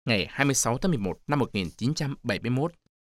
ngày 26 tháng 11 năm 1971.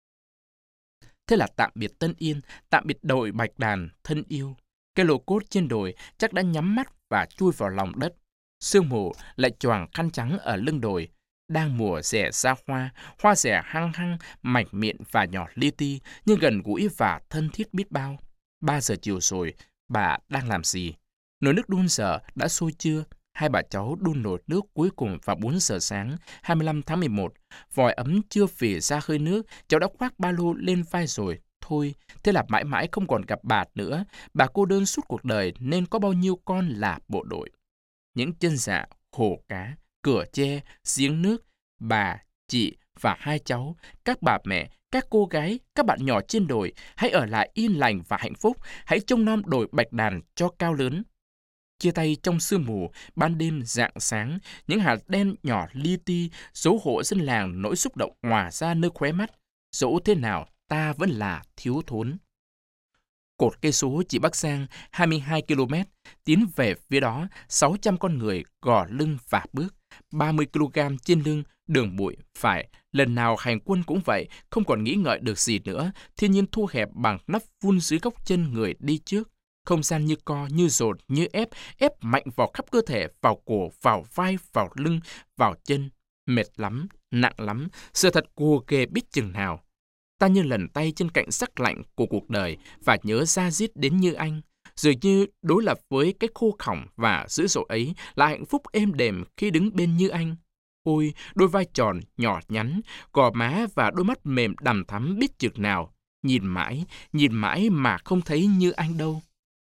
Thế là tạm biệt Tân Yên, tạm biệt đồi bạch đàn thân yêu. Cái lô cốt trên đồi chắc đã nhắm mắt và chui vào lòng đất. Sương mù lại choàng khăn trắng ở lưng đồi. Đang mùa rẻ ra hoa rẻ hăng hăng, mảnh mịn và nhỏ li ti, nhưng gần gũi và thân thiết biết bao. 3 giờ chiều rồi, bà đang làm gì? Nồi nước đun giờ đã sôi chưa? Hai bà cháu đun nồi nước cuối cùng vào 4 giờ sáng, 25 tháng 11. Vòi ấm chưa phì ra hơi nước, cháu đã khoác ba lô lên vai rồi. Thôi, thế là mãi mãi không còn gặp bà nữa. Bà cô đơn suốt cuộc đời nên có bao nhiêu con là bộ đội. Những chân dạ, hồ cá, cửa tre, giếng nước, bà, chị và hai cháu, các bà mẹ, các cô gái, các bạn nhỏ trên đồi, hãy ở lại yên lành và hạnh phúc, hãy trông nom đồi bạch đàn cho cao lớn. Chia tay trong sương mù, ban đêm rạng sáng, những hạt đen nhỏ li ti, dấu hộ dân làng nỗi xúc động hòa ra nơi khóe mắt. Dẫu thế nào, ta vẫn là thiếu thốn. Cột cây số chỉ Bắc Giang 22 km, tiến về phía đó 600 con người gò lưng và bước, 30 kg trên lưng, đường bụi, phải, lần nào hành quân cũng vậy, không còn nghĩ ngợi được gì nữa, thiên nhiên thu hẹp bằng nắp vun dưới góc chân người đi trước. Không gian như co, như dồn, như ép mạnh vào khắp cơ thể, vào cổ, vào vai, vào lưng, vào chân. Mệt lắm, nặng lắm, sự thật cùa ghê biết chừng nào. Ta như lần tay trên cạnh sắc lạnh của cuộc đời và nhớ da diết đến Như Anh. Dường như đối lập với cái khô khỏng và dữ dội ấy là hạnh phúc êm đềm khi đứng bên Như Anh. Ôi, đôi vai tròn, nhỏ nhắn, gò má và đôi mắt mềm đằm thắm biết chừng nào. Nhìn mãi mà không thấy Như Anh đâu.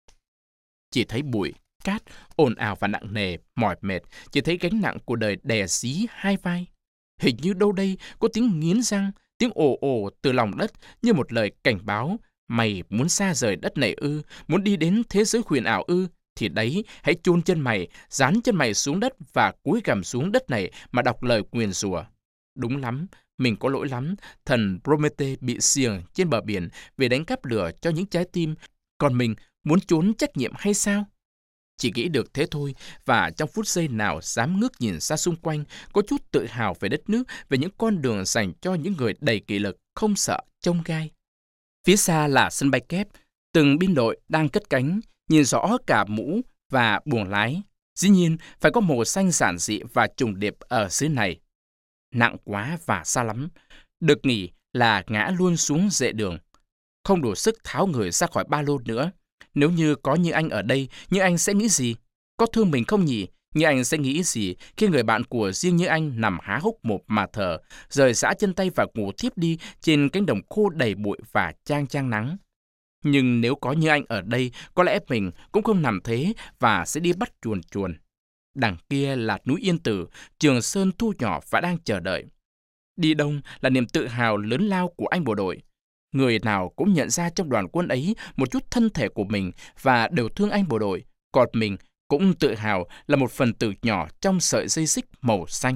Chỉ thấy bụi, cát, ồn ào và nặng nề, mỏi mệt, chỉ thấy gánh nặng của đời đè dí hai vai. Hình như đâu đây có tiếng nghiến răng, tiếng ồ ồ từ lòng đất như một lời cảnh báo. Mày muốn xa rời đất này ư, muốn đi đến thế giới huyền ảo ư, thì đấy, hãy chôn chân mày, dán chân mày xuống đất và cúi gằm xuống đất này mà đọc lời nguyền rủa. Đúng lắm, mình có lỗi lắm, thần Promethe bị xiềng trên bờ biển vì đánh cắp lửa cho những trái tim, còn mình muốn trốn trách nhiệm hay sao? Chỉ nghĩ được thế thôi, và trong phút giây nào dám ngước nhìn ra xung quanh, có chút tự hào về đất nước, về những con đường dành cho những người đầy kỷ lực, không sợ chông gai. Phía xa là sân bay kép, từng biên đội đang cất cánh, nhìn rõ cả mũ và buồng lái. Dĩ nhiên, phải có màu xanh giản dị và trùng điệp ở dưới này. Nặng quá và xa lắm. Được nghỉ là ngã luôn xuống dệ đường. Không đủ sức tháo người ra khỏi ba lô nữa. Nếu như có Như Anh ở đây, Như Anh sẽ nghĩ gì? Có thương mình không nhỉ? Như Anh sẽ nghĩ gì khi người bạn của riêng Như Anh nằm há hốc mồm mà thở, rời rã chân tay và ngủ thiếp đi trên cánh đồng khô đầy bụi và chang chang nắng? Nhưng nếu có Như Anh ở đây, có lẽ mình cũng không nằm thế và sẽ đi bắt chuồn chuồn. Đằng kia là núi Yên Tử, Trường Sơn thu nhỏ và đang chờ đợi. Đi đông là niềm tự hào lớn lao của anh bộ đội. Người nào cũng nhận ra trong đoàn quân ấy một chút thân thể của mình và đều thương anh bộ đội, còn mình cũng tự hào là một phần tử nhỏ trong sợi dây xích màu xanh.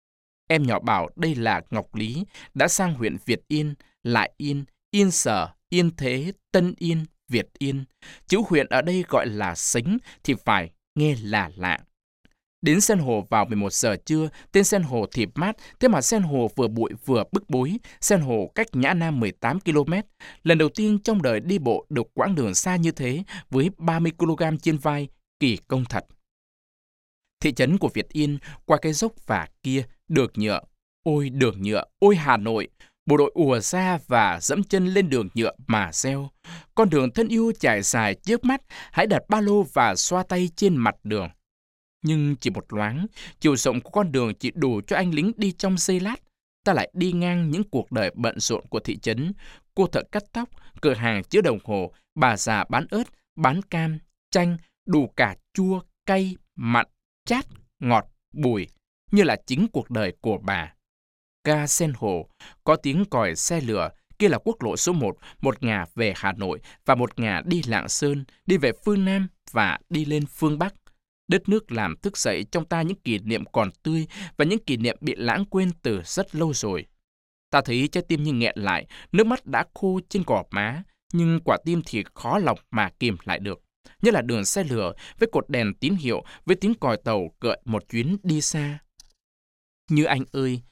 Em nhỏ bảo đây là Ngọc Lý, đã sang huyện Việt Yên, Lại Yên, Yên Sở, Yên Thế, Tân Yên, Việt Yên. Chữ huyện ở đây gọi là Sính thì phải nghe là lạ. Đến Sen Hồ vào 11 giờ trưa, tên Sen Hồ thì mát, thế mà Sen Hồ vừa bụi vừa bức bối. Sen Hồ cách Nhã Nam 18 km. Lần đầu tiên trong đời đi bộ được quãng đường xa như thế, với 30 kg trên vai, kỳ công thật. Thị trấn của Việt Yên, qua cái dốc và kia, đường nhựa. Ôi đường nhựa, ôi Hà Nội! Bộ đội ùa ra và dẫm chân lên đường nhựa mà reo. Con đường thân yêu trải dài trước mắt, hãy đặt ba lô và xoa tay trên mặt đường. Nhưng chỉ một loáng, chiều rộng của con đường chỉ đủ cho anh lính đi trong giây lát. Ta lại đi ngang những cuộc đời bận rộn của thị trấn. Cô thợ cắt tóc, cửa hàng chứa đồng hồ, bà già bán ớt, bán cam, chanh, đủ cả chua, cay, mặn, chát, ngọt, bùi, như là chính cuộc đời của bà. Ga Sen Hồ, có tiếng còi xe lửa, kia là quốc lộ số 1, một ngả về Hà Nội và một ngả đi Lạng Sơn, đi về phương Nam và đi lên phương Bắc. Đất nước làm thức dậy trong ta những kỷ niệm còn tươi và những kỷ niệm bị lãng quên từ rất lâu rồi. Ta thấy trái tim như nghẹn lại, nước mắt đã khô trên gò má, nhưng quả tim thì khó lòng mà kìm lại được. Như là đường xe lửa với cột đèn tín hiệu, với tiếng còi tàu gợi một chuyến đi xa. Như Anh ơi,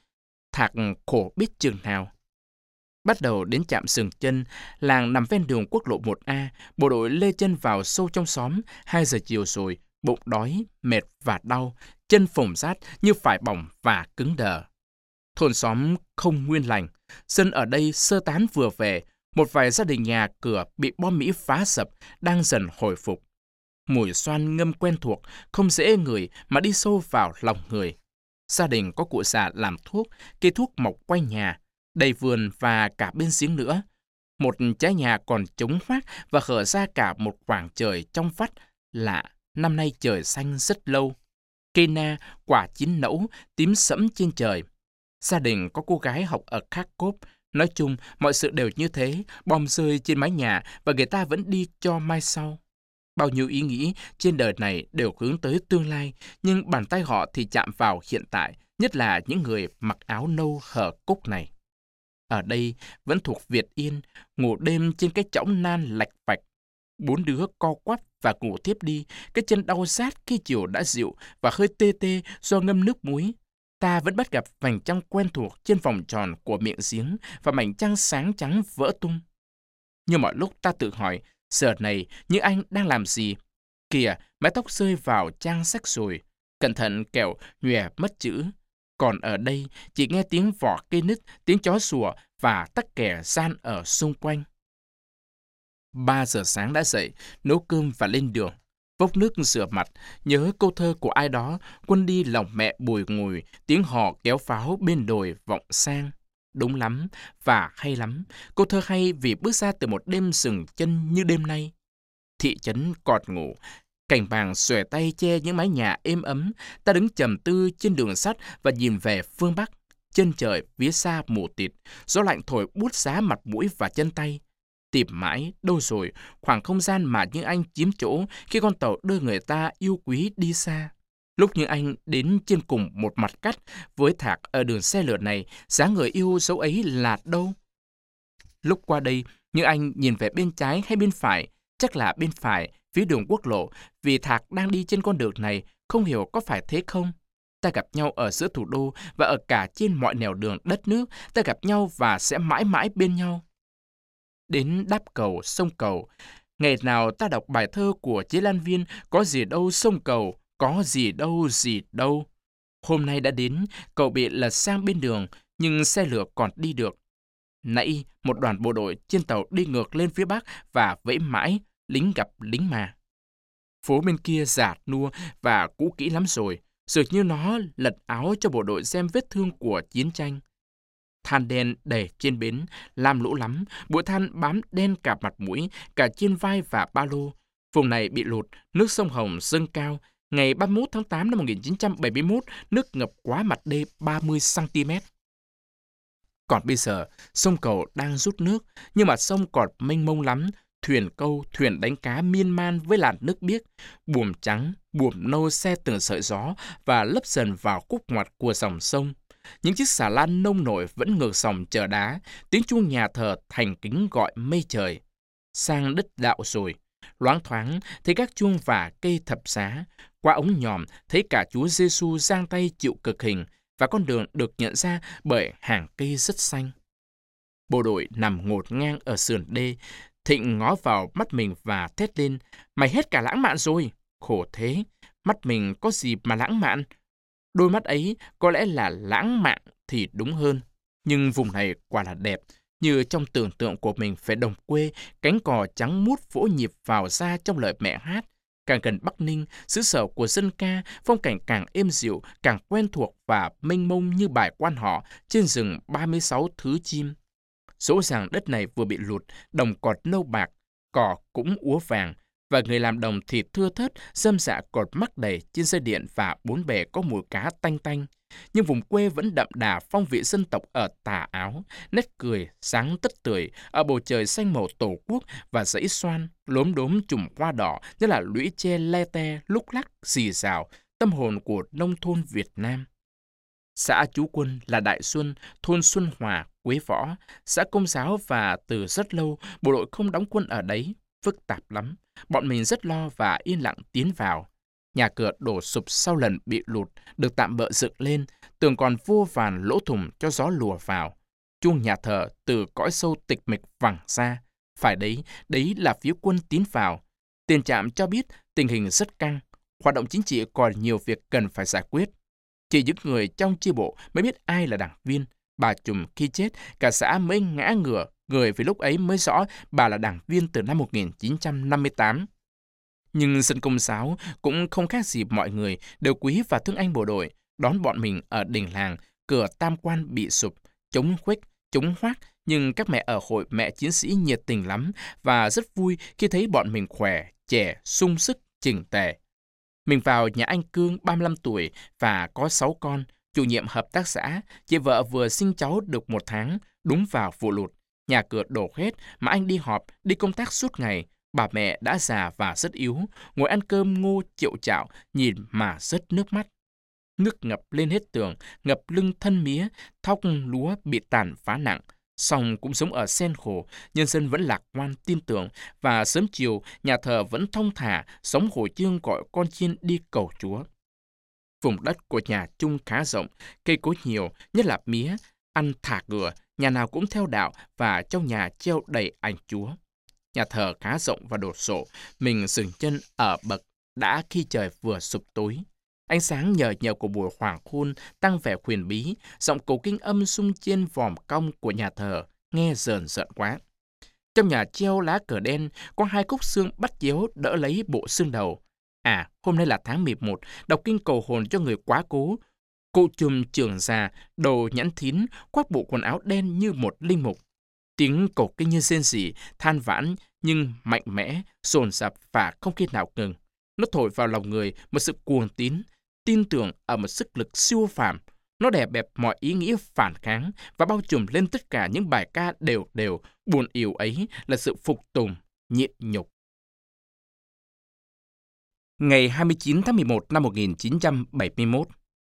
Thạc khổ biết chừng nào. Bắt đầu đến trạm Sừng Chân, làng nằm ven đường quốc lộ 1A, bộ đội lê chân vào sâu trong xóm, 2 giờ chiều rồi, bụng đói, mệt và đau, chân phồng rát như phải bỏng và cứng đờ. Thôn xóm không nguyên lành, dân ở đây sơ tán vừa về, một vài gia đình nhà cửa bị bom Mỹ phá sập, đang dần hồi phục. Mùi xoan ngâm quen thuộc, không dễ ngửi mà đi sâu vào lòng người. Gia đình có cụ già làm thuốc, cây thuốc mọc quanh nhà, đầy vườn và cả bên giếng nữa. Một trái nhà còn trống hoác và hở ra cả một khoảng trời trong vắt lạ, năm nay trời xanh rất lâu. Cây na, quả chín nẫu, tím sẫm trên trời. Gia đình có cô gái học ở Kharkov. Nói chung, mọi sự đều như thế, bom rơi trên mái nhà và người ta vẫn đi cho mai sau. Bao nhiêu ý nghĩ trên đời này đều hướng tới tương lai, nhưng bàn tay họ thì chạm vào hiện tại, nhất là những người mặc áo nâu hở cúc này. Ở đây vẫn thuộc Việt Yên, ngủ đêm trên cái chõng nan lạch vạch. 4 đứa co quắp và ngủ tiếp đi, cái chân đau rát khi chiều đã dịu và hơi tê tê do ngâm nước muối. Ta vẫn bắt gặp vành trăng quen thuộc trên vòng tròn của miệng giếng và mảnh trăng sáng trắng vỡ tung. Như mọi lúc ta tự hỏi, giờ này như anh đang làm gì? Kìa, mái tóc rơi vào trang sách rồi. Cẩn thận kẻo nhòe mất chữ. Còn ở đây chỉ nghe tiếng vỏ cây nứt, tiếng chó sủa và tắc kè gian ở xung quanh. 3 giờ sáng đã dậy, nấu cơm và lên đường. Vốc nước rửa mặt, nhớ câu thơ của ai đó, quân đi lòng mẹ bùi ngùi, tiếng hò kéo pháo bên đồi vọng sang. Đúng lắm và hay lắm, câu thơ hay vì bước ra từ một đêm Sừng Chân như đêm nay. Thị trấn cọt ngủ, cành vàng xòe tay che những mái nhà êm ấm, ta đứng trầm tư trên đường sắt và nhìn về phương Bắc. Chân trời phía xa mù tịt, gió lạnh thổi buốt giá mặt mũi và chân tay. Tìm mãi, đâu rồi, khoảng không gian mà những anh chiếm chỗ khi con tàu đưa người ta yêu quý đi xa. Lúc những anh đến trên cùng một mặt cắt với Thạc ở đường xe lửa này, dáng người yêu dấu ấy là đâu? Lúc qua đây, những anh nhìn về bên trái hay bên phải, chắc là bên phải, phía đường quốc lộ, vì Thạc đang đi trên con đường này, không hiểu có phải thế không? Ta gặp nhau ở giữa thủ đô và ở cả trên mọi nẻo đường đất nước, ta gặp nhau và sẽ mãi mãi bên nhau. Đến đáp cầu, sông cầu, ngày nào ta đọc bài thơ của Chế Lan Viên, có gì đâu sông cầu, có gì đâu. Hôm nay đã đến, cầu bị lật sang bên đường, nhưng xe lửa còn đi được. Nãy, một đoàn bộ đội trên tàu đi ngược lên phía Bắc và vẫy mãi, lính gặp lính mà. Phố bên kia giạt nua và cũ kỹ lắm rồi, dường như nó lật áo cho bộ đội xem vết thương của chiến tranh. Than đen đầy trên bến, lam lũ lắm, bụi than bám đen cả mặt mũi, cả trên vai và ba lô. Vùng này bị lụt, nước sông Hồng dâng cao. Ngày 31 tháng 8 năm 1971, nước ngập quá mặt đê 30 cm. Còn bây giờ, sông Cầu đang rút nước, nhưng mà sông còn mênh mông lắm. Thuyền câu, thuyền đánh cá miên man với làn nước biếc, buồm trắng, buồm nâu xe từng sợi gió và lấp dần vào khúc ngoặt của dòng sông. Những chiếc xà lan nông nổi vẫn ngược dòng chờ đá, tiếng chuông nhà thờ thành kính gọi mây trời. Sang đất đạo rồi, loáng thoáng thấy các chuông và cây thập giá, qua ống nhòm thấy cả Chúa Giêsu giang tay chịu cực hình và con đường được nhận ra bởi hàng cây rất xanh. Bộ đội nằm ngổn ngang ở sườn đê, Thịnh ngó vào mắt mình và thét lên, mày hết cả lãng mạn rồi. Khổ thế, mắt mình có gì mà lãng mạn? Đôi mắt ấy có lẽ là lãng mạn thì đúng hơn. Nhưng vùng này quả là đẹp, như trong tưởng tượng của mình về đồng quê, cánh cò trắng muốt vỗ nhịp vào ra trong lời mẹ hát. Càng gần Bắc Ninh, xứ sở của dân ca, phong cảnh càng êm dịu, càng quen thuộc và mênh mông như bài quan họ trên rừng 36 thứ chim. Dẫu rằng đất này vừa bị lụt, đồng cọt nâu bạc, cỏ cũng úa vàng, và người làm đồng thì thưa thớt, rơm rạ cột mắc đầy trên dây điện và bốn bề có mùi cá tanh tanh. Nhưng vùng quê vẫn đậm đà phong vị dân tộc ở tà áo, nét cười, sáng tất tưởi, ở bầu trời xanh màu tổ quốc và dãy xoan, lốm đốm chùm hoa đỏ như là lũy tre le te, lúc lắc, xì xào, tâm hồn của nông thôn Việt Nam. Xã Chú Quân là Đại Xuân, thôn Xuân Hòa, Quế Võ, xã Công giáo và từ rất lâu bộ đội không đóng quân ở đấy, phức tạp lắm. Bọn mình rất lo và yên lặng tiến vào. Nhà cửa đổ sụp sau lần bị lụt, được tạm bợ dựng lên, tường còn vô vàn lỗ thủng cho gió lùa vào. Chuông nhà thờ từ cõi sâu tịch mịch vẳng ra. Phải đấy, đấy là phía quân tiến vào. Tiền trạm cho biết tình hình rất căng, hoạt động chính trị còn nhiều việc cần phải giải quyết. Chỉ những người trong chi bộ mới biết ai là đảng viên. Bà Trùm khi chết, cả xã mới ngã ngửa, người vì lúc ấy mới rõ bà là đảng viên từ năm 1958. Nhưng dân Công giáo cũng không khác gì mọi người, đều quý và thương anh bộ đội, đón bọn mình ở đình làng, cửa tam quan bị sụp, chống khuếch, chống hoác, nhưng các mẹ ở hội mẹ chiến sĩ nhiệt tình lắm và rất vui khi thấy bọn mình khỏe, trẻ, sung sức, chỉnh tề. Mình vào nhà anh Cương 35 tuổi và có 6 con, chủ nhiệm hợp tác xã, chị vợ vừa sinh cháu được 1 tháng, đúng vào vụ lụt. Nhà cửa đổ hết mà anh đi họp, đi công tác suốt ngày. Bà mẹ đã già và rất yếu, ngồi ăn cơm ngô chịu chạo, nhìn mà rớt nước mắt. Nước ngập lên hết tường, ngập lưng thân mía, thóc lúa bị tàn phá nặng. Song cũng giống ở Sen Khổ, nhân dân vẫn lạc quan tin tưởng và sớm chiều nhà thờ vẫn thong thả, sống hồi chương gọi con chiên đi cầu Chúa. Vùng đất của nhà Chung khá rộng, cây cối nhiều, nhất là mía, ăn thả cửa, nhà nào cũng theo đạo và trong nhà treo đầy ảnh Chúa. Nhà thờ khá rộng và đồ sộ, mình dừng chân ở bậc đã khi trời vừa sụp tối. Ánh sáng nhờ nhờ của buổi hoàng hôn tăng vẻ huyền bí, giọng cổ kinh âm sung trên vòm cong của nhà thờ, nghe rờn rợn quá. Trong nhà treo lá cờ đen, có 2 khúc xương bắt chéo đỡ lấy bộ xương đầu. À, hôm nay là tháng 11, đọc kinh cầu hồn cho người quá cố. Cụ Trùm trưởng già, đầu nhẵn thín, khoác bộ quần áo đen như một linh mục. Tiếng cầu kinh như rên rỉ, than vãn nhưng mạnh mẽ, dồn dập và không khi nào ngừng. Nó thổi vào lòng người một sự cuồng tín, tin tưởng ở một sức lực siêu phàm. Nó đè bẹp mọi ý nghĩa phản kháng và bao trùm lên tất cả những bài ca đều đều, buồn yếu ấy là sự phục tùng, nhịn nhục. Ngày 29 tháng 11 năm 1971.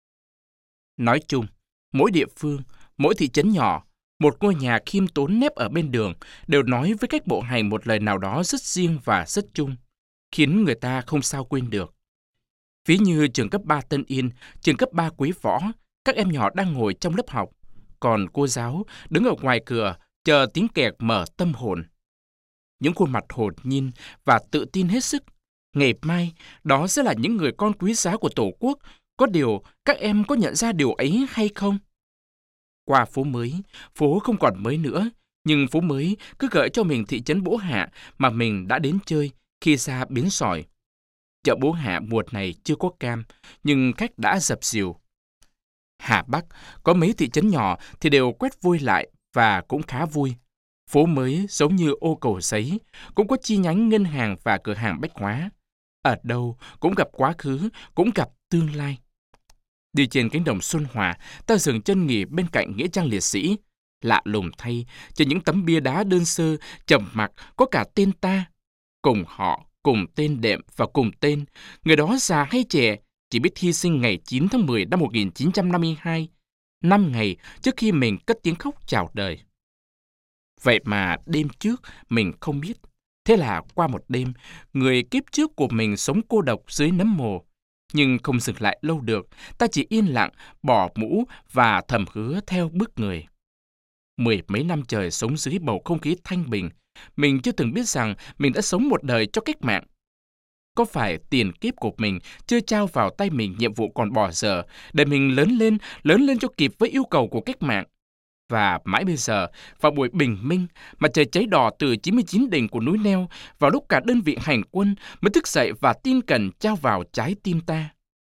Nói chung, mỗi địa phương, mỗi thị trấn nhỏ, một ngôi nhà khiêm tốn nép ở bên đường đều nói với cách bộ hành một lời nào đó rất riêng và rất chung, khiến người ta không sao quên được. Ví như trường cấp 3 Tân Yên, trường cấp 3 Quế Võ, các em nhỏ đang ngồi trong lớp học, còn cô giáo đứng ở ngoài cửa chờ tiếng kẹt mở tâm hồn. Những khuôn mặt hồn nhiên và tự tin hết sức. Ngày mai, đó sẽ là những người con quý giá của Tổ quốc. Có điều, các em có nhận ra điều ấy hay không? Qua phố mới, phố không còn mới nữa, nhưng phố mới cứ gợi cho mình thị trấn Bố Hạ mà mình đã đến chơi khi ra Bến Sỏi. Chợ Bố Hạ mùa này chưa có cam, nhưng khách đã dập dìu. Hà Bắc có mấy thị trấn nhỏ thì đều quét vôi lại và cũng khá vui. Phố mới giống như ô Cầu Giấy, cũng có chi nhánh ngân hàng và cửa hàng bách hóa. Ở đâu cũng gặp quá khứ, cũng gặp tương lai. Đi trên cánh đồng Xuân Hòa, ta dừng chân nghỉ bên cạnh nghĩa trang liệt sĩ. Lạ lùng thay, trên những tấm bia đá đơn sơ, trầm mặc có cả tên ta. Cùng họ, cùng tên đệm và cùng tên, người đó già hay trẻ, chỉ biết hy sinh ngày 9 tháng 10 năm 1952, 5 ngày trước khi mình cất tiếng khóc chào đời. Vậy mà đêm trước mình không biết. Thế là qua một đêm, người kiếp trước của mình sống cô độc dưới nấm mồ. Nhưng không dừng lại lâu được, ta chỉ yên lặng, bỏ mũ và thầm hứa theo bước người. 10 mấy năm trời sống dưới bầu không khí thanh bình, mình chưa từng biết rằng mình đã sống một đời cho cách mạng. Có phải tiền kiếp của mình chưa trao vào tay mình nhiệm vụ còn bỏ dở để mình lớn lên cho kịp với yêu cầu của cách mạng? Và mãi bây giờ, vào buổi bình minh, mặt trời cháy đỏ từ 99 đỉnh của núi Neo, vào lúc cả đơn vị hành quân mới thức dậy và tin cẩn trao vào trái tim ta.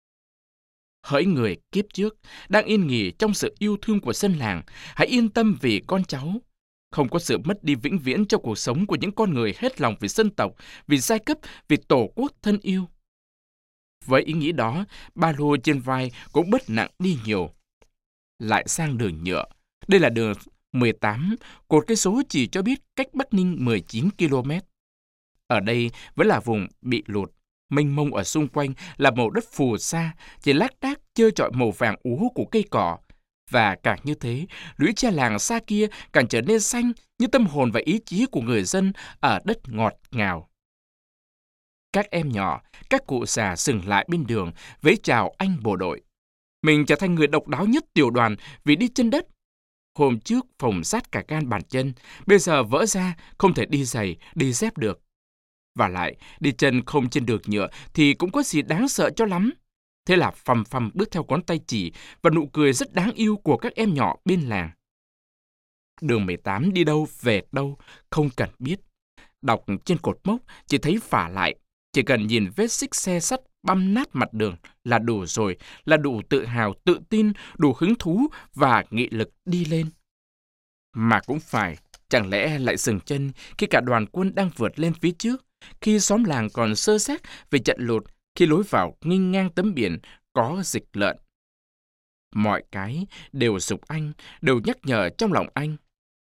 Hỡi người kiếp trước, đang yên nghỉ trong sự yêu thương của dân làng, hãy yên tâm vì con cháu. Không có sự mất đi vĩnh viễn trong cuộc sống của những con người hết lòng vì dân tộc, vì giai cấp, vì tổ quốc thân yêu. Với ý nghĩ đó, ba lô trên vai cũng bớt nặng đi nhiều. Lại sang đường nhựa. Đây là đường 18, cột cây số chỉ cho biết cách Bắc Ninh 19 km. Ở đây vẫn là vùng bị lụt, mênh mông ở xung quanh là màu đất phù sa, chỉ lác đác trơ trọi màu vàng úa của cây cỏ. Và càng như thế, lũy tre làng xa kia càng trở nên xanh như tâm hồn và ý chí của người dân ở đất ngọt ngào. Các em nhỏ, các cụ già dừng lại bên đường, vẫy chào anh bộ đội. Mình trở thành người độc đáo nhất tiểu đoàn vì đi chân đất. Hôm trước phồng rát cả gan bàn chân, bây giờ vỡ ra, không thể đi giày, đi dép được. Và lại, đi chân không trên đường nhựa thì cũng có gì đáng sợ cho lắm. Thế là phằm phằm bước theo ngón tay chỉ và nụ cười rất đáng yêu của các em nhỏ bên làng. Đường 18 đi đâu, về đâu, không cần biết. Đọc trên cột mốc, chỉ thấy phả lại. Chỉ cần nhìn vết xích xe sắt băm nát mặt đường là đủ rồi, là đủ tự hào, tự tin, đủ hứng thú và nghị lực đi lên. Mà cũng phải, chẳng lẽ lại dừng chân khi cả đoàn quân đang vượt lên phía trước, khi xóm làng còn sơ xác về trận lụt, khi lối vào nghênh ngang tấm biển có dịch lợn. Mọi cái đều giục anh, đều nhắc nhở trong lòng anh.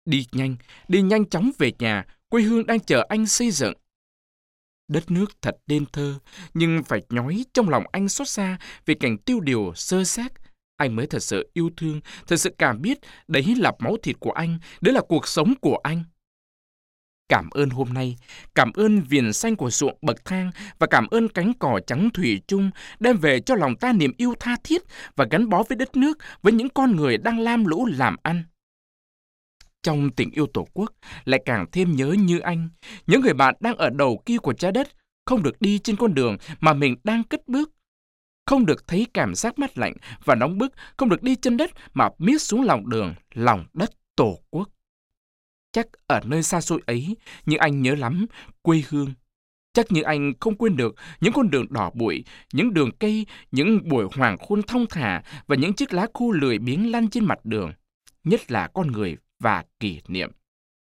Đi nhanh chóng về nhà, quê hương đang chờ anh xây dựng. Đất nước thật nên thơ, nhưng phải nhói trong lòng anh xót xa vì cảnh tiêu điều sơ xác. Anh mới thật sự yêu thương, thật sự cảm biết đấy là máu thịt của anh, đấy là cuộc sống của anh. Cảm ơn hôm nay, cảm ơn viền xanh của ruộng bậc thang và cảm ơn cánh cỏ trắng thủy chung đem về cho lòng ta niềm yêu tha thiết và gắn bó với đất nước, với những con người đang lam lũ làm ăn. Trong tình yêu Tổ quốc, lại càng thêm nhớ như anh, những người bạn đang ở đầu kia của trái đất, không được đi trên con đường mà mình đang cất bước. Không được thấy cảm giác mát lạnh và nóng bức, không được đi chân đất mà miết xuống lòng đường, lòng đất Tổ quốc. Chắc ở nơi xa xôi ấy, như anh nhớ lắm, quê hương. Chắc như anh không quên được những con đường đỏ bụi, những đường cây, những buổi hoàng hôn thong thả và những chiếc lá khô lười biếng lăn trên mặt đường. Nhất là con người và kỷ niệm.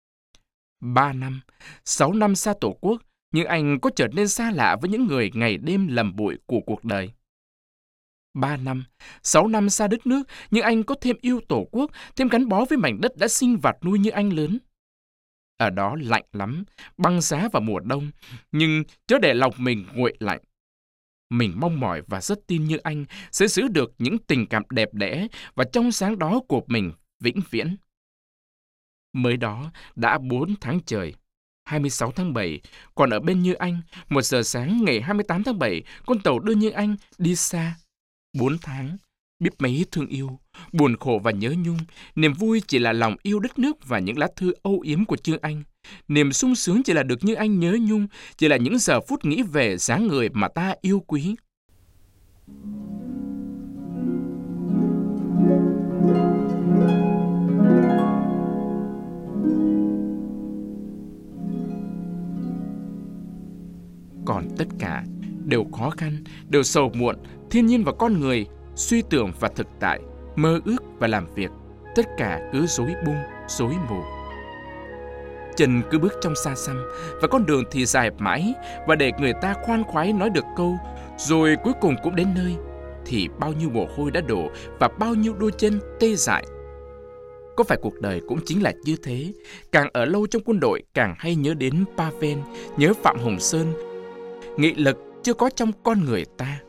3 năm, 6 năm xa Tổ quốc, nhưng anh có trở nên xa lạ với những người ngày đêm lầm bụi của cuộc đời. 3 năm, 6 năm xa đất nước, nhưng anh có thêm yêu Tổ quốc, thêm gắn bó với mảnh đất đã sinh vạt nuôi như anh lớn. Ở đó lạnh lắm, băng giá vào mùa đông, nhưng chớ để lòng mình nguội lạnh. Mình mong mỏi và rất tin như anh sẽ giữ được những tình cảm đẹp đẽ và trong sáng đó của mình vĩnh viễn. Mới đó đã 4 tháng trời, 26 tháng 7, còn ở bên Như Anh, 1 giờ sáng ngày 28 tháng 7, con tàu đưa Như Anh đi xa. 4 tháng, biết mấy thương yêu, buồn khổ và nhớ nhung, niềm vui chỉ là lòng yêu đất nước và những lá thư âu yếm của Như Anh. Niềm sung sướng chỉ là được Như Anh nhớ nhung, chỉ là những giờ phút nghĩ về dáng người mà ta yêu quý. Còn tất cả đều khó khăn, đều sầu muộn, thiên nhiên và con người, suy tưởng và thực tại, mơ ước và làm việc, tất cả cứ rối bung, rối mù. Chân cứ bước trong xa xăm và con đường thì dài mãi, và để người ta khoan khoái nói được câu rồi cuối cùng cũng đến nơi, thì bao nhiêu mồ hôi đã đổ và bao nhiêu đôi chân tê dại. Có phải cuộc đời cũng chính là như thế, càng ở lâu trong quân đội càng hay nhớ đến Pavel, nhớ Phạm Hồng Sơn, nghị lực chưa có trong con người ta.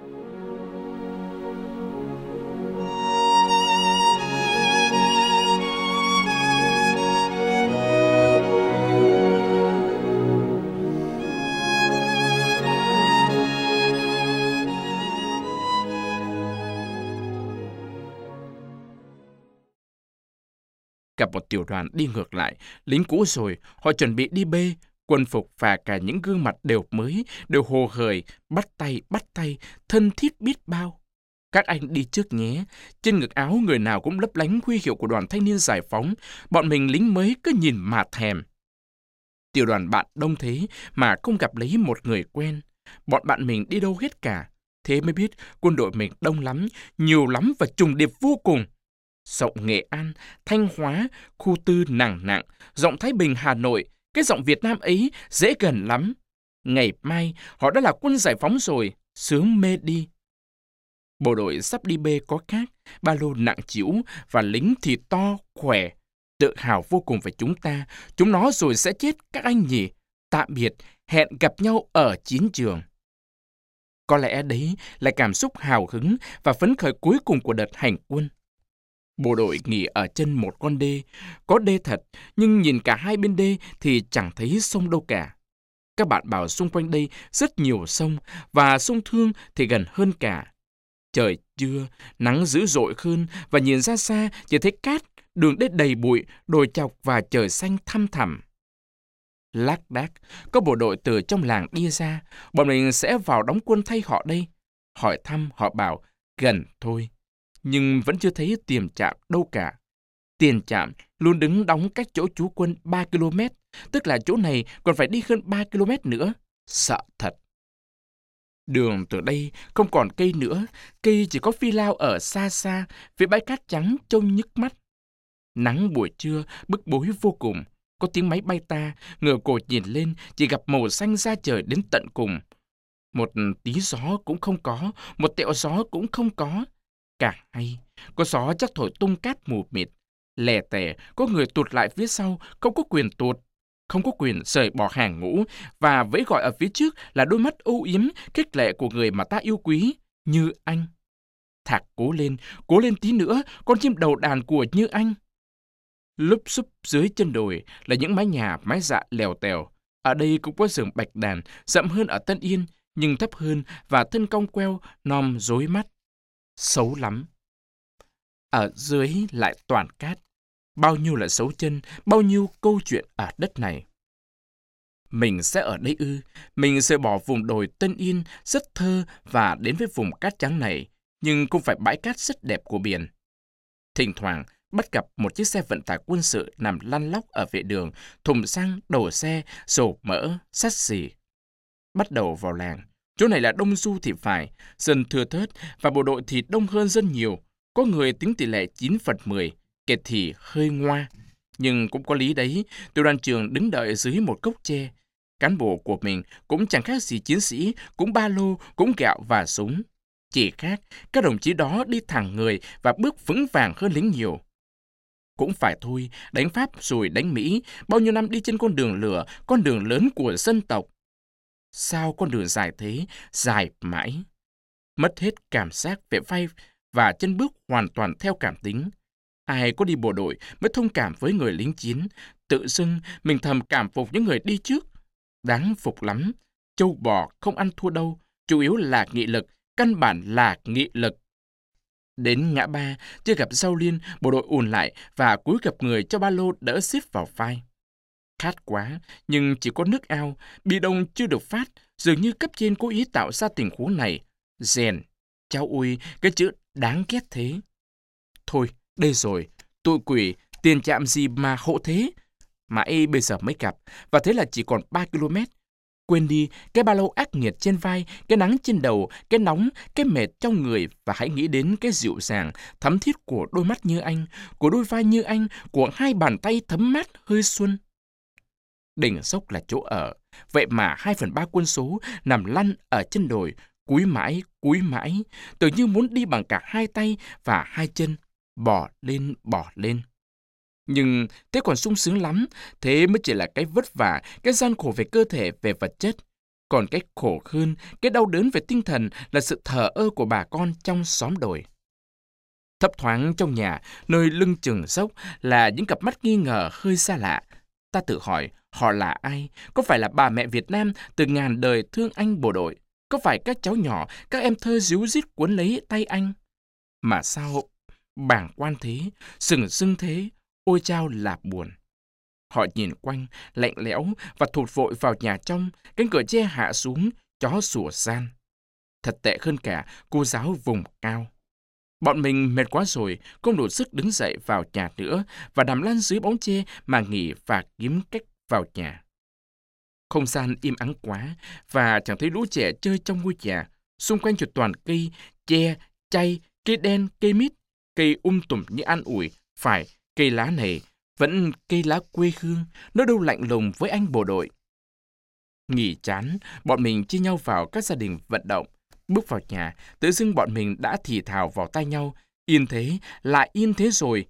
Gặp một tiểu đoàn đi ngược lại, lính cũ rồi, họ chuẩn bị đi bê, quân phục và cả những gương mặt đều mới, đều hồ hởi, bắt tay, thân thiết biết bao. Các anh đi trước nhé, trên ngực áo người nào cũng lấp lánh huy hiệu của đoàn thanh niên giải phóng, bọn mình lính mới cứ nhìn mà thèm. Tiểu đoàn bạn đông thế mà không gặp lấy một người quen, bọn bạn mình đi đâu hết cả. Thế mới biết quân đội mình đông lắm, nhiều lắm và trùng điệp vô cùng. Giọng Nghệ An, Thanh Hóa, khu tư nặng nặng, giọng Thái Bình Hà Nội, cái giọng Việt Nam ấy dễ gần lắm. Ngày mai họ đã là quân giải phóng rồi, sướng mê đi. Bộ đội sắp đi bê có khác, ba lô nặng trĩu và lính thì to, khỏe. Tự hào vô cùng về chúng nó rồi sẽ chết các anh nhỉ. Tạm biệt, hẹn gặp nhau ở chiến trường. Có lẽ đấy là cảm xúc hào hứng và phấn khởi cuối cùng của đợt hành quân. Bộ đội nghỉ ở chân một con đê, có đê thật, nhưng nhìn cả hai bên đê thì chẳng thấy sông đâu cả. Các bạn bảo xung quanh đây rất nhiều sông, và sông Thương thì gần hơn cả. Trời trưa, nắng dữ dội hơn, và nhìn ra xa chỉ thấy cát, đường đất đầy bụi, đồi chọc và trời xanh thăm thẳm. Lác đác, có bộ đội từ trong làng đi ra, bọn mình sẽ vào đóng quân thay họ đây. Hỏi thăm, họ bảo, gần thôi. Nhưng vẫn chưa thấy tiền trạm đâu cả. Tiền trạm luôn đứng đóng cách chỗ trú quân 3 km, tức là chỗ này còn phải đi hơn 3 km nữa. Sợ thật. Đường từ đây không còn cây nữa, cây chỉ có phi lao ở xa xa, phía bãi cát trắng trông nhức mắt. Nắng buổi trưa bức bối vô cùng, có tiếng máy bay ta, ngửa cổ nhìn lên chỉ gặp màu xanh da trời đến tận cùng. Một tí gió cũng không có, một tẹo gió cũng không có. Càng hay, có gió chắc thổi tung cát mù mịt. Lè tè, có người tụt lại phía sau, không có quyền tụt, không có quyền rời bỏ hàng ngũ, và vẫy gọi ở phía trước là đôi mắt âu yếm, khích lệ của người mà ta yêu quý, Như Anh. Thạc cố lên tí nữa, con chim đầu đàn của Như Anh. Lúp xúp dưới chân đồi là những mái nhà mái dạ lèo tèo. Ở đây cũng có rừng bạch đàn, rậm hơn ở Tân Yên, nhưng thấp hơn và thân cong queo, nom rối mắt. Xấu lắm. Ở dưới lại toàn cát. Bao nhiêu là dấu chân, bao nhiêu câu chuyện ở đất này. Mình sẽ ở đây ư? Mình sẽ bỏ vùng đồi Tân Yên rất thơ và đến với vùng cát trắng này, nhưng cũng phải bãi cát rất đẹp của biển. Thỉnh thoảng, bắt gặp một chiếc xe vận tải quân sự nằm lăn lóc ở vệ đường, thùng xăng, đổ xe, dầu mỡ, sắt xì. Bắt đầu vào làng. Chỗ này là đông du thì phải, dân thưa thớt và bộ đội thì đông hơn dân nhiều. Có người tính tỷ lệ 9/10, kẻ thì hơi ngoa. Nhưng cũng có lý đấy, tiểu đoàn trưởng đứng đợi dưới một cốc tre. Cán bộ của mình cũng chẳng khác gì chiến sĩ, cũng ba lô, cũng gạo và súng. Chỉ khác, các đồng chí đó đi thẳng người và bước vững vàng hơn lính nhiều. Cũng phải thôi, đánh Pháp rồi đánh Mỹ, bao nhiêu năm đi trên con đường lửa, con đường lớn của dân tộc. Sao con đường dài thế, dài mãi? Mất hết cảm giác về vai và chân bước hoàn toàn theo cảm tính. Ai có đi bộ đội mới thông cảm với người lính chiến, tự dưng mình thầm cảm phục những người đi trước. Đáng phục lắm, trâu bò không ăn thua đâu, chủ yếu là nghị lực, căn bản là nghị lực. Đến ngã ba, chưa gặp Giao Liên, bộ đội ùn lại và cúi gập người cho ba lô đỡ xếp vào vai. Khát quá, nhưng chỉ có nước ao, bi đông chưa được phát, dường như cấp trên cố ý tạo ra tình huống này. Rèn, cháu ui, cái chữ đáng ghét thế. Thôi, đây rồi, tụi quỷ, tiền trạm gì mà hộ thế? Mãi bây giờ mới gặp, và thế là chỉ còn 3 km. Quên đi cái ba lô ác nghiệt trên vai, cái nắng trên đầu, cái nóng, cái mệt trong người, và hãy nghĩ đến cái dịu dàng, thắm thiết của đôi mắt Như Anh, của đôi vai Như Anh, của hai bàn tay thấm mát hơi xuân. Đỉnh dốc là chỗ ở, vậy mà 2/3 quân số nằm lăn ở chân đồi, cúi mãi, tưởng như muốn đi bằng cả hai tay và hai chân, bỏ lên. Nhưng thế còn sung sướng lắm, thế mới chỉ là cái vất vả, cái gian khổ về cơ thể, về vật chất. Còn cái khổ hơn, cái đau đớn về tinh thần là sự thờ ơ của bà con trong xóm đồi. Thấp thoáng trong nhà, nơi lưng chừng dốc là những cặp mắt nghi ngờ hơi xa lạ. Ta tự hỏi, họ là ai? Có phải là bà mẹ Việt Nam từ ngàn đời thương anh bộ đội? Có phải các cháu nhỏ, các em thơ ríu rít cuốn lấy tay anh? Mà sao bàng quan thế, sừng sưng thế, ôi chao là buồn. Họ nhìn quanh, lạnh lẽo và thụt vội vào nhà trong, cánh cửa tre hạ xuống, chó sủa gian. Thật tệ hơn cả cô giáo vùng cao. Bọn mình mệt quá rồi, không đủ sức đứng dậy vào nhà nữa và nằm lăn dưới bóng tre mà nghỉ và kiếm cách vào nhà. Không gian im ắng quá và chẳng thấy lũ trẻ chơi trong ngôi nhà. Xung quanh chuột toàn cây, tre, chai, cây đen, cây mít, cây tùm như an ủi. Phải, cây lá này vẫn cây lá quê hương, nó đâu lạnh lùng với anh bộ đội. Nghỉ chán, bọn mình chia nhau vào các gia đình vận động. Bước vào nhà, tự dưng bọn mình đã thì thào vào tai nhau. Yên thế, lại yên thế rồi.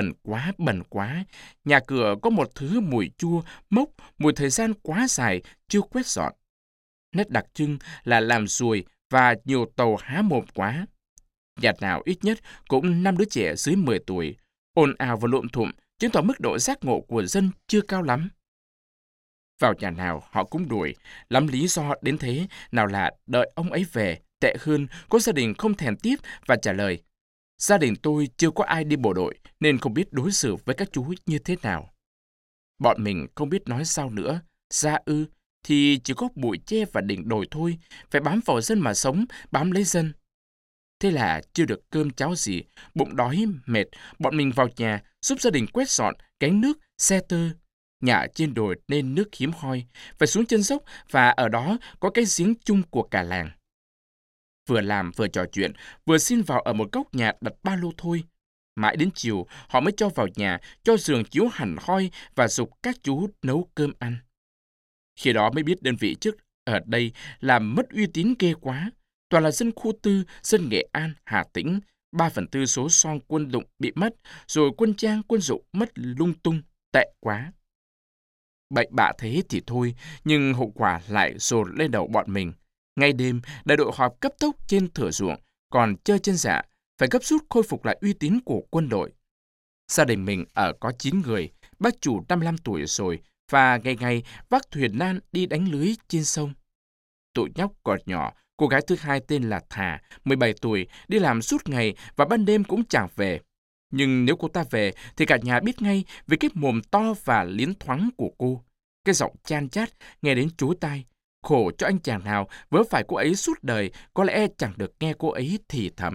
Bẩn quá. Nhà cửa có một thứ mùi chua, mốc, mùi thời gian quá dài, chưa quét dọn. Nét đặc trưng là làm ruồi và nhiều tàu há mồm quá. Nhà nào ít nhất cũng 5 đứa trẻ dưới 10 tuổi. Ồn ào và lộn thụm, chứng tỏ mức độ giác ngộ của dân chưa cao lắm. Vào nhà nào họ cũng đuổi, lắm lý do đến thế, nào là đợi ông ấy về, tệ hơn, có gia đình không thèm tiếp và trả lời, gia đình tôi chưa có ai đi bộ đội nên không biết đối xử với các chú như thế nào. Bọn mình không biết nói sao nữa, ra ư, thì chỉ có bụi tre và đỉnh đồi thôi, phải bám vào dân mà sống, bám lấy dân. Thế là chưa được cơm cháo gì, bụng đói, mệt, bọn mình vào nhà, giúp gia đình quét dọn, gánh nước, xe tơ. Nhà ở trên đồi nên nước hiếm hoi, phải xuống chân dốc và ở đó có cái giếng chung của cả làng. Vừa làm vừa trò chuyện, vừa xin vào ở một góc nhà đặt ba lô thôi. Mãi đến chiều, họ mới cho vào nhà, cho giường chiếu hẳn hoi và giục các chú nấu cơm ăn. Khi đó mới biết đơn vị trước ở đây làm mất uy tín ghê quá. Toàn là dân khu tư, dân Nghệ An, Hà Tĩnh, 3/4 số son quân đụng bị mất, rồi quân trang, quân dụng mất lung tung, tệ quá. Bệnh bạ thế thì thôi, nhưng hậu quả lại dồn lên đầu bọn mình. Ngay đêm, đại đội họp cấp tốc trên thửa ruộng, còn chơi chân dạ, phải gấp rút khôi phục lại uy tín của quân đội. Gia đình mình ở có 9 người, bác chủ 55 tuổi rồi, và ngày ngày vác thuyền nan đi đánh lưới trên sông. Tụi nhóc còn nhỏ, cô gái thứ hai tên là Thà, 17 tuổi, đi làm suốt ngày và ban đêm cũng chẳng về. Nhưng nếu cô ta về thì cả nhà biết ngay về cái mồm to và liến thoáng của cô. Cái giọng chan chát nghe đến chối tai. Khổ cho anh chàng nào vớ phải cô ấy suốt đời, có lẽ chẳng được nghe cô ấy thì thầm.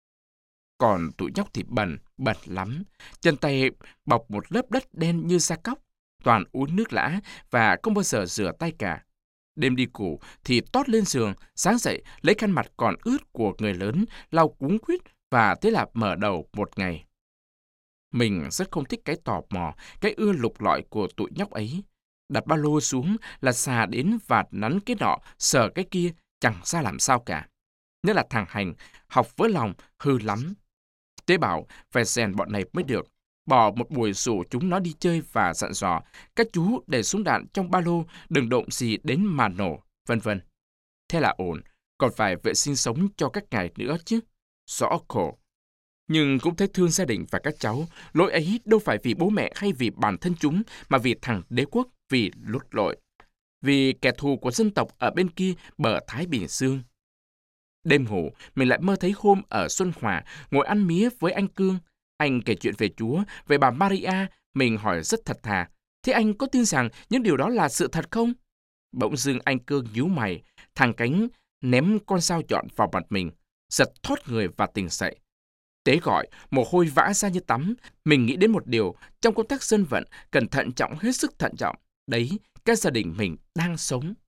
Còn tụi nhóc thì bẩn lắm. Chân tay bọc một lớp đất đen như da cóc, toàn uống nước lã và không bao giờ rửa tay cả. Đêm đi ngủ thì tót lên giường, sáng dậy lấy khăn mặt còn ướt của người lớn, lau cuống quýt và thế là mở đầu một ngày. Mình rất không thích cái tò mò, cái ưa lục lọi của tụi nhóc ấy. Đặt ba lô xuống là xà đến và nắn cái nọ, sờ cái kia, chẳng ra làm sao cả. Nhất là thằng Hành, học với lòng, hư lắm. Tế bảo phải rèn bọn này mới được. Bỏ một buổi rủ chúng nó đi chơi và dặn dò, các chú để súng đạn trong ba lô, đừng động gì đến mà nổ, vân vân. Thế là ổn, còn phải vệ sinh sống cho các ngài nữa chứ. Rõ khổ. Nhưng cũng thấy thương gia đình và các cháu, lỗi ấy đâu phải vì bố mẹ hay vì bản thân chúng, mà vì thằng đế quốc, vì lút lội. Vì kẻ thù của dân tộc ở bên kia bờ Thái Bình Dương. Đêm ngủ, mình lại mơ thấy hôm ở Xuân Hòa, ngồi ăn mía với anh Cương. Anh kể chuyện về Chúa, về bà Maria, mình hỏi rất thật thà. Thế anh có tin rằng những điều đó là sự thật không? Bỗng dưng anh Cương nhíu mày, thằng Cánh ném con dao nhọn vào mặt mình, giật thoát người và tỉnh dậy. Tế gọi, mồ hôi vã ra như tắm. Mình nghĩ đến một điều, trong công tác dân vận, cần thận trọng hết sức thận trọng. Đấy, cái gia đình mình đang sống.